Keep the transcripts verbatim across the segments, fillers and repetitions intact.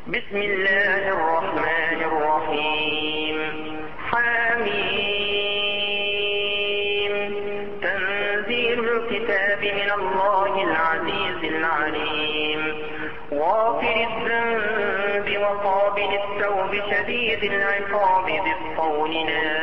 بسم الله الرحمن الرحيم. حميم. تنزيل الكتاب من الله العزيز العليم. غافر الذنب وقابل التوب شديد العقاب ذي الطول لا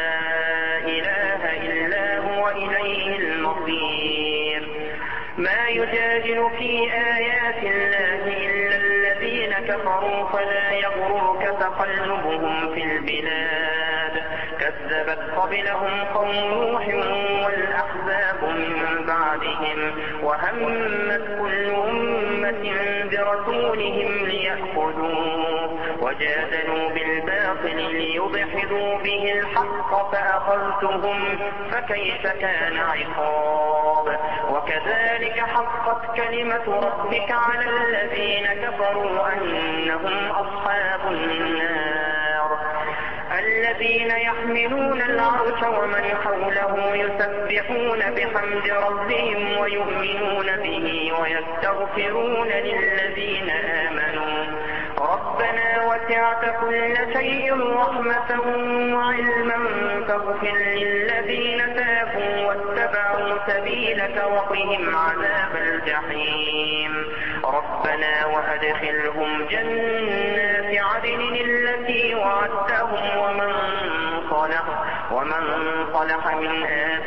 إله إلا هو إليه المصير. ما يجادل في آيات الله إلا الذين كفروا فلا يغررك تقلبهم في البلاد. كذبت قبلهم قوم نوح والأحزاب من بعدهم وهمت كل أمة برسولهم ليأخذوه وجادلوا بالباطل ليضحدوا به الحق فأخذتهم فكيف كان عقاب. وكذلك حقت كلمة ربك على الذين كفروا أنهم أصحاب النار. الذين يحملون العرش ومن حوله يسبحون بحمد ربهم ويؤمنون به ويستغفرون للذين آمنوا ربنا وسعت كل شيء رحمة وعلما فاغفر للذين تابوا واتبعوا سبيلك وقهم عذاب الجحيم. ربنا وأدخلهم جنات عدن التي وعدتهم ومن صلح ومن صلح من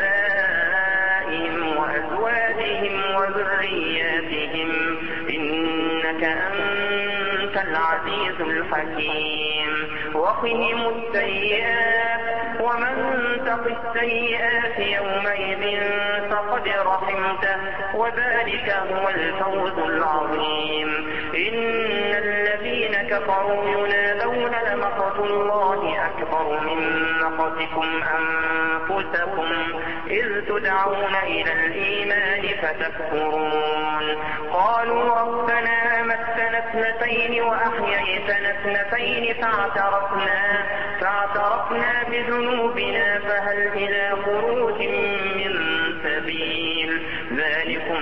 آبائهم وأزواجهم وذرياتهم إنك أنت العزيز الحكيم. وقهم السيئات ومن تق السيئات يومئذ فقد رحمته وذلك هو الفوز العظيم. إن الذين كفروا ينادون لمقت الله أكبر من مقتكم أنفسكم إذ تدعون إلى الإيمان فتكفرون. قالوا ربنا أمتنا اثنتين وأحييتنا اثنتين فاعترفنا فاعترفنا بذنوبنا فهل إلى خروج من سبيل. ذلكم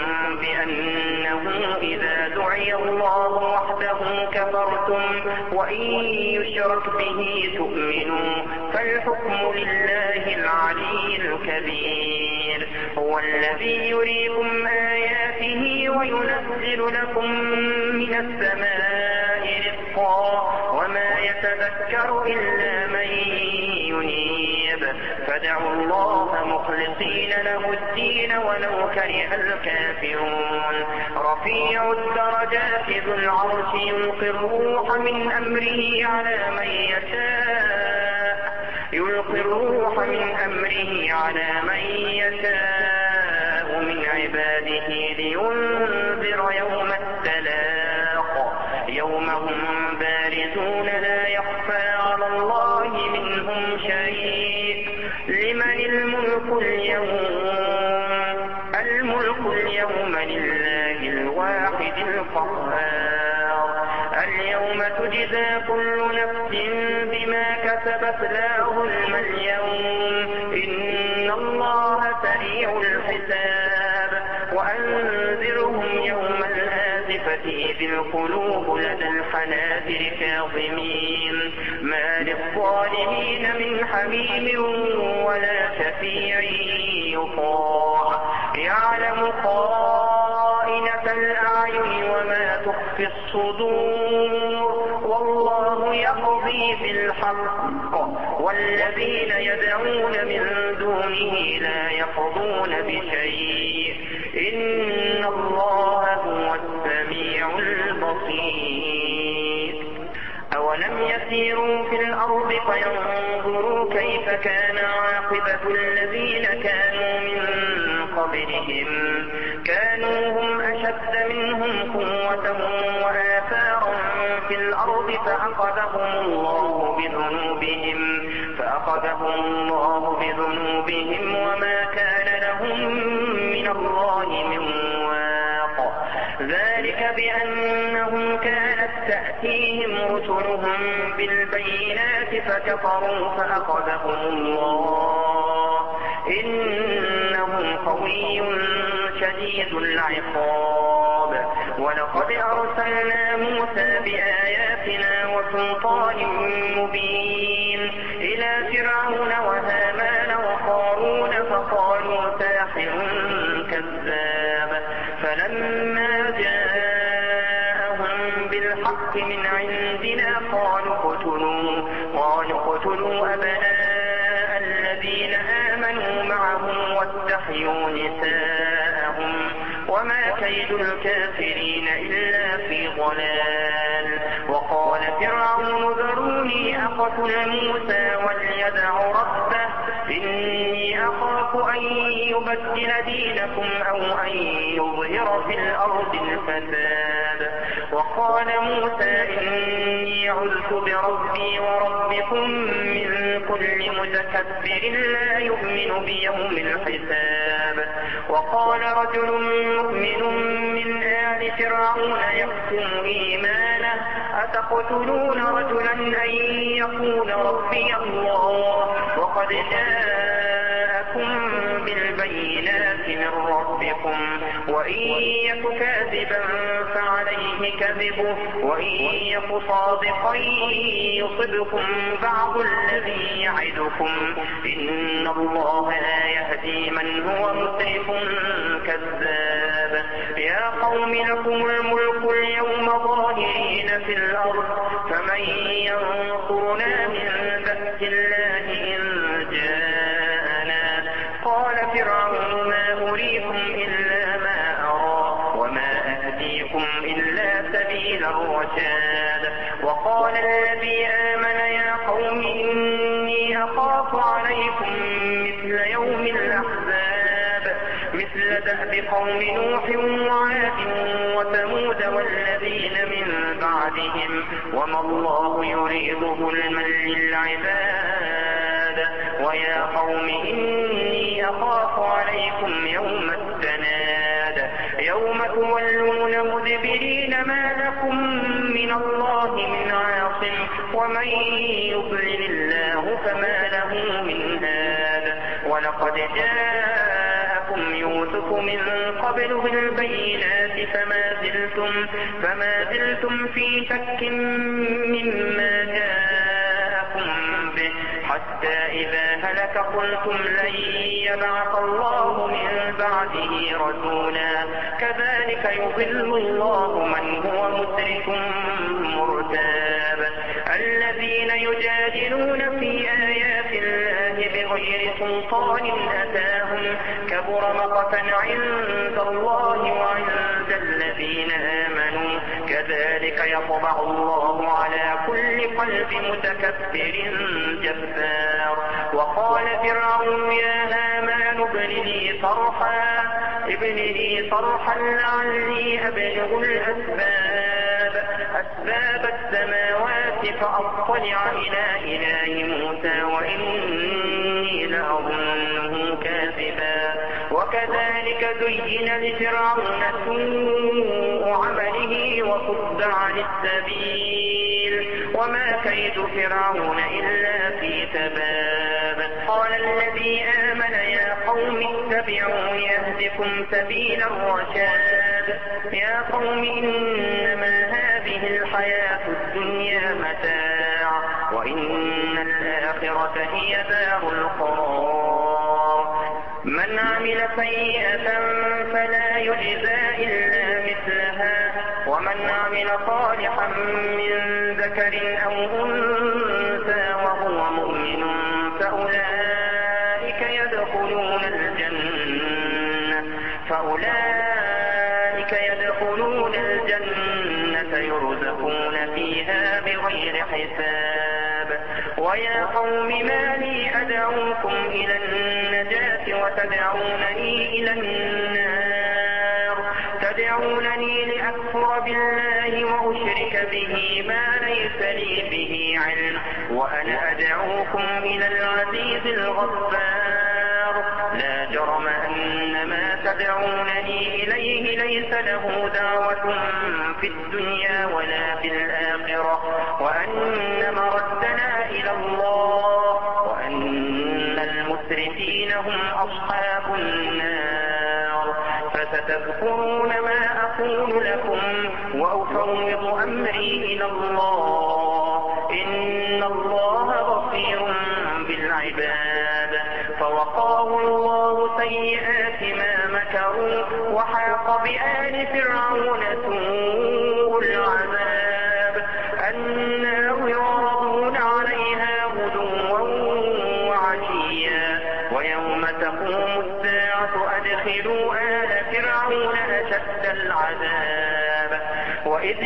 بأنه إذا دعي الله وحده كفرتم وإن يشرك به تؤمنوا فالحكم لله العلي الكبير. هو الذي يريكم آياته وينزل لكم من السماء رزقا وما يتذكر إلا من ينيب. فادعوا الله مخلصين له الدين ولو كره الكافرون. رفيع الدرجات ذو العرش يلقي الروح من أمره على من يشاء يلقي الروح من أمره على من يشاء من عباده لينذر يوم التلاق يوم هم بارزون لا يخفى على الله منهم شيء. لمن الملك اليوم الملك اليوم لله الواحد القهار. اليوم تجزى كل نفس بما كسبت لا ظلم اليوم إن الله سريع الحساب. وأنذرهم يوم الآزفة إذ القلوب لدى الحناجر كاظمين ما للظالمين من حميم ولا شفيع يطاع. يعلم خائنة الأعين وما تخفي الصدور والله يقضي بالحق والذين يدعون من دونه لا يقضون بشيء إن الله هو السميع البصير. أولم يسيروا في الأرض فينظروا كيف كان عاقبة الذين كانوا من قبلهم كانوا هم أشد منهم قوة وآثارا في الأرض فأخذهم الله بذنوبهم فأخذهم الله بذنوبهم وما كان لهم من الله من واق. ذلك بأنهم كانت تأتيهم رسلهم بالبينات فكفروا فأخذهم الله إنه قوي شديد العقاب. ولقد أرسلنا موسى بآياتنا بآياتنا وسلطان مبين إلى فرعون وهامان وقارون فقالوا ساحر كذاب فلما جاءهم بالحق من عندنا قالوا اقتلوا قالوا اقتلوا أبناء الذين آمنوا معه واستحيوا نساءهم وما كيد الكافرين إلا في ضلال. وقال فرعون ذروني أقتل موسى وليدع ربه إني أخاف أن يبدل دينكم أو أن يظهر في الأرض الفساد. وقال موسى إني عذت بربي وربكم من كل متكبر لا يؤمن بيوم الحساب. وقال رجل مؤمن من آل فرعون يكتم إيمانه أتقتلون رجلا أن يقول ربي الله وقد جاءكم بالبينات من ربكم وإن يك كاذبا فعليه كذبه وإن يك صادقا يصبكم بعض الذي يعدكم إن الله لا يهدي من هو مسرف كذاب. يا قوم لكم الملك اليوم ظاهرين في الأرض فمن ينصرنا من بأس الله إن جاءنا. قال فرعون ما أريكم إلا ما أرى وما أهديكم إلا سبيل الرشاد. وقال الذي آمن يا قوم إني أخاف عليكم مثل يوم الأحزاب مثل دأب قوم نوح وعاد وثمود والذين من بعدهم وما الله يريد ظلما للعباد. ويا قوم إني أخاف عليكم يوم التناد يوم تولون مدبرين ما لكم من الله من عاصم ومن يضلل الله فما له من هاد. ولقد جاءكم يوسف من قبل بالبينات فما زلتم, فما زلتم في شك مما جاءكم به حتى إذا هلك قلتم لن يبعث الله من بعده رسولا كذلك يضل الله من هو مسرف مرتاب. الذين يجادلون في آيات الله بغير سلطان أتاهم كبر مقتا عند الله وعند الذين آمنوا كذلك يطبع الله على كل قلب متكبر جبار. وقال فرعون يا هامان ابن لي صرحا ابن لي صرحا لعلي أبلغ الأسباب أسباب السماوات فأطلع إلى إله موسى وإني لأظنه كاذبا. وكذلك زين لفرعون سوء عمله وصد عن السبيل وما كيد فرعون إلا في تباب. قال الذي آمن يا قوم اتبعون يهدكم سبيل الرشاد. يا قوم إنما هذه الحياة الدنيا متاع وإن الآخرة هي دار القرار. من عمل سيئة فلا يجزى إلا مثلها ومن عمل صالحا من ذكر أو أنثى وهو مؤمن فأولئك يدخلون الجنة فأولئك يدخلون الجنة يرزقون فيها بغير حساب. ويا قوم ما لي أدعوكم إلى النجاة وتدعونني إلى النار تدعونني لأكفر بالله وأشرك به ما ليس لي به علم وأنا أدعوكم إلى العزيز الغفار. لا جرم أن ما تدعونني إليه ليس له دعوة في الدنيا ولا في الآخرة وأن مردنا إلى الله وأن المسرفين هم أصحاب النار. فستذكرون ما أقول لكم وأفوض أمري إلى الله فوقاه الله سيئات ما مكروا وحاق بآل فرعون سوء العذاب النار يعرضون عليها غدوا وعشيا ويوم تقوم الساعة أدخلوا آل فرعون أشد العذاب وإذ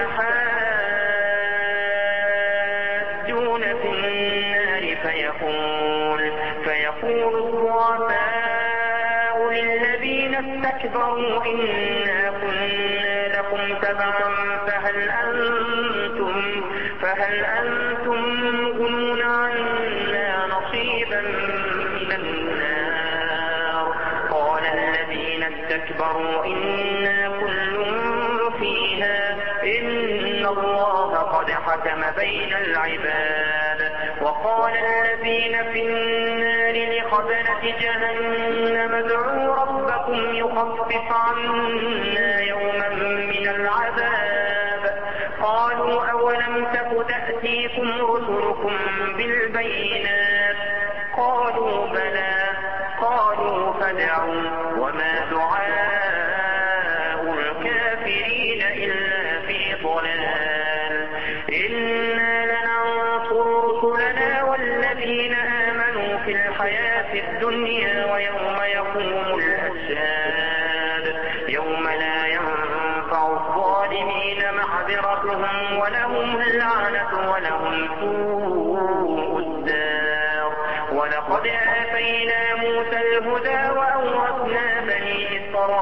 يتحاجون في النار فيقول فيقول الضعفاء للذين استكبروا إنا كنا لكم تبعا فهل أنتم فهل أنتم مغنون عنا نصيبا من النار قال الذين استكبروا إنا كل فيها إن الله قد حكم بين العباد وقال الذين في النار لخزنة جهنم ادعوا ربكم يخفف عنا يوما من العذاب قالوا أولم تك تأتيكم رسلكم بالبينات قالوا بلى قالوا فادعوا وما دعاء الكافرين إلا في ضلال إنا لننصر رسلنا والذين آمنوا في الحياة الدنيا ويوم يقوم الأشهاد يوم لا ينفع الظالمين معذرتهم ولهم اللعنة ولهم سوء الدار ولقد آتينا موسى الهدى وأورثنا بني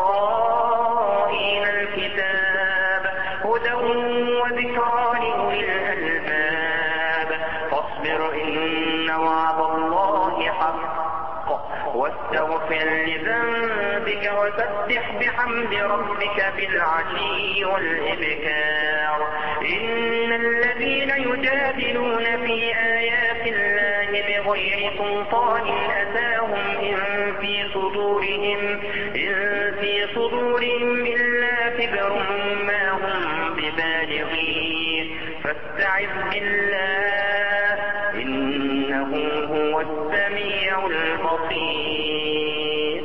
إسرائيل الكتاب هدى وذكرى لأولي الألباب فاصبر إن وعد الله حق واستغفر لذنبك وسبح بحمد ربك بالعشي والإبكار إن الذين يجادلون في آيات الله بغير سلطان أتاهم إن في صدورهم إن في صدورهم إلا كبر ما هم ببالغيه فاستعذ بالله إنه هو السميع البصير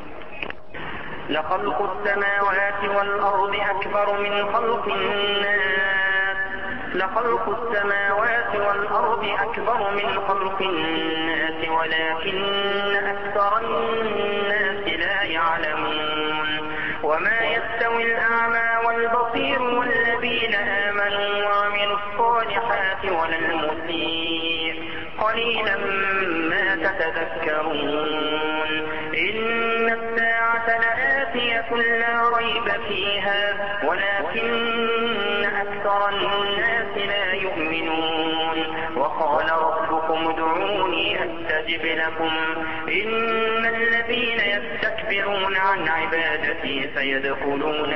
لخلق السماوات والأرض أكبر من خلق الناس لخلق السماوات والأرض أكبر من خلق الناس ولكن أكثر الناس لا يعلمون وما يستوي الأعمى والبصير والذين آمنوا وعملوا الصالحات ولا المسيء قليلا ما تتذكرون إن الساعة لآتية لا ريب فيها ولكن أكثر الناس لا يؤمنون وقال ربكم ادعوني أستجب لكم إن الذين يستكبرون عن عبادتي سيدخلون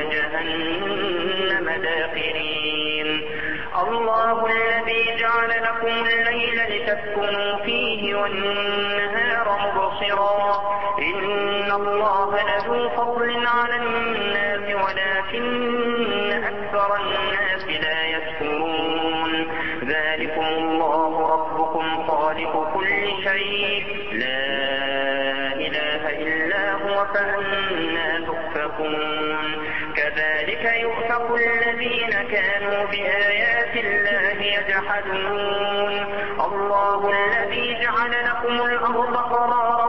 جهنم داخرين الله الذي جعل لكم الليل لتسكنوا فيه والنهار مبصرا إن الله لذو فضل على الناس ولكن أكثر الناس لا يشكرون ذلكم الله ربكم خالق كل شيء لا إله إلا هو فأنا تؤفكون كذلك يؤفك الذين كانوا بآيات الله يجحدون الله الذي جعل لكم الأرض قرارا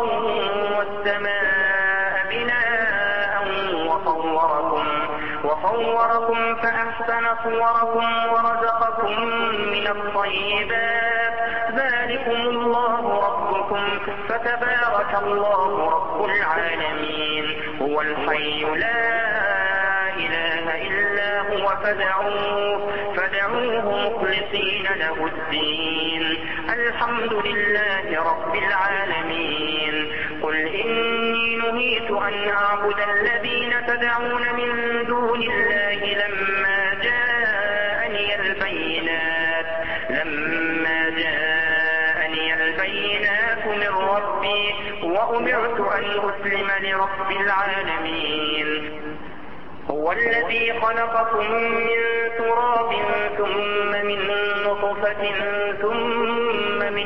والسماء بناء وصوركم وصوركم فأحسن صوركم ورزقكم من الطيبات ذلكم الله ربكم فتبارك الله رب العالمين هو الحي لا إله إلا هو فادعوه فادعوه مخلصين له الدين الحمد لله رب العالمين قل إني نهيت أن أعبد الذين تدعون من دون الله لما جاءني البينات لما جاءني البينات من ربي وأمرت أن أسلم لرب العالمين هو الذي خلقكم من تراب ثم من نطفة ثم من علقة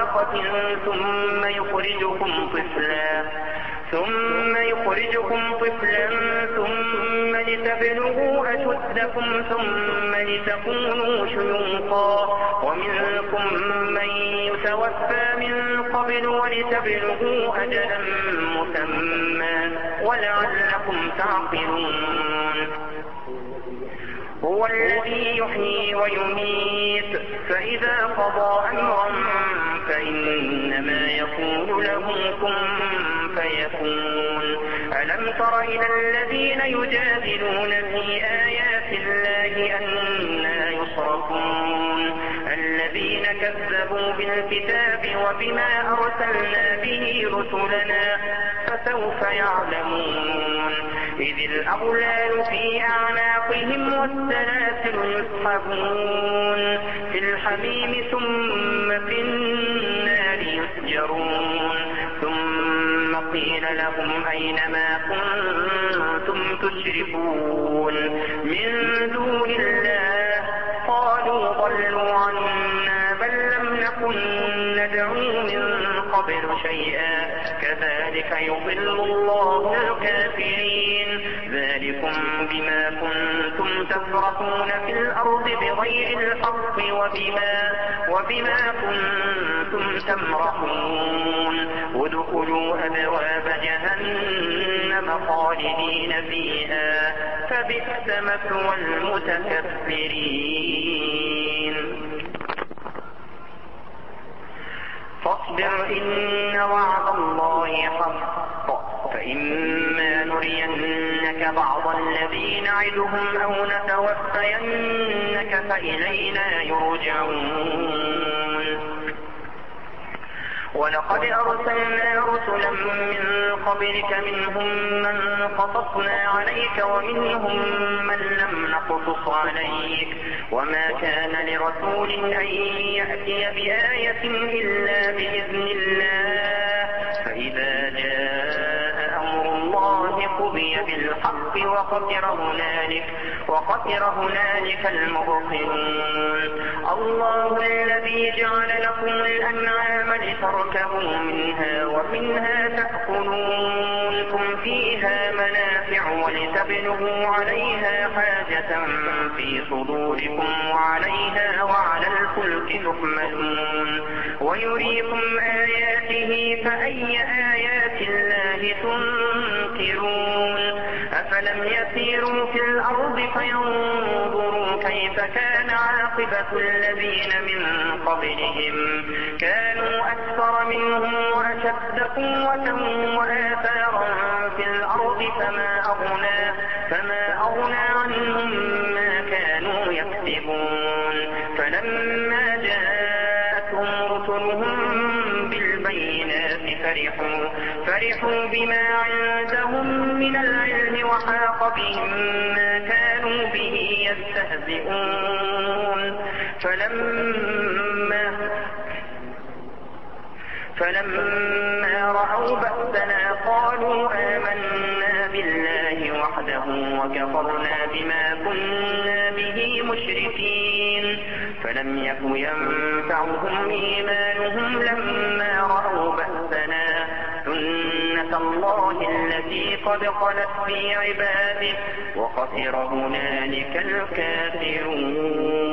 علقة ثم يخرجكم طفلا ثم يخرجكم طفلا ثم لتبلغوا أشدكم ثم لتكونوا شيوخا ومنكم من يتوفى من قبل ولتبلغوا أجلا مسمى ولعلكم تعقلون. هو الذي يحيي ويميت فإذا قضى أمرا فإنما يقول له كن فيكون. ألم تر إلى الذين يجادلون في آيات الله أنى يصرفون الذين كذبوا بالكتاب وبما أرسلنا به رسلنا فسوف يعلمون إذ الأغلال في أعناقهم والسلاسل يسحبون في الحميم ثم في النار يسجرون ثم قيل لهم أين ما كنتم تشركون من دون الله قالوا ضلوا عنا بل لم نكن ندعو من قبل شيئا كذلك يضل الله الكافرين. ذلكم بما كنتم تفرحون في الأرض بغير الحق وبما, وبما كنتم تمرحون ادخلوا أبواب جهنم خالدين فيها فبئس مثوى المتكبرين. فاصبر إن وعد الله حق فإما نرينك بعض الذي نعدهم أو نتوفينك فإلينا يرجعون. ولقد أرسلنا رسلا من قبلك منهم من قصصنا عليك ومنهم من لم نقصص عليك وما كان لرسول أن يأتي بآية إلا بإذن الله فإذا جاء أمر الله قضي بالحق وخسر هنالك وخسر هنالك المبطلون. الله الذي جعل لكم الأنعام لتركبوا منها ومنها تأكلون لكم فيها منافع ولتبلغوا عليها حاجة في صدوركم وعليها وعلى الفلك تحملون ويريكم آياته فأي آيات الله تنكرون. أفلم يسيروا في الأرض فينظروا كيف كان عاقبة الذين من قبلهم كانوا أكثر منهم وأشد قوة وآثارا في الأرض فما أغنى, فما أغنى عنهم ما كانوا يكسبون. فلما جاءتهم رسلهم بالبينات فرحوا, فرحوا بما عندهم من العلم وحاق بهم ما كانوا به يستهزئون. فلما فلما رأوا بأسنا قالوا آمنا بالله وحده وكفرنا بما كنا به مشركين. فلم يك ينفعهم إيمانهم لما رأوا بأسنا سنة الله التي قد خلت في عباده وخسر هنالك الكافرون.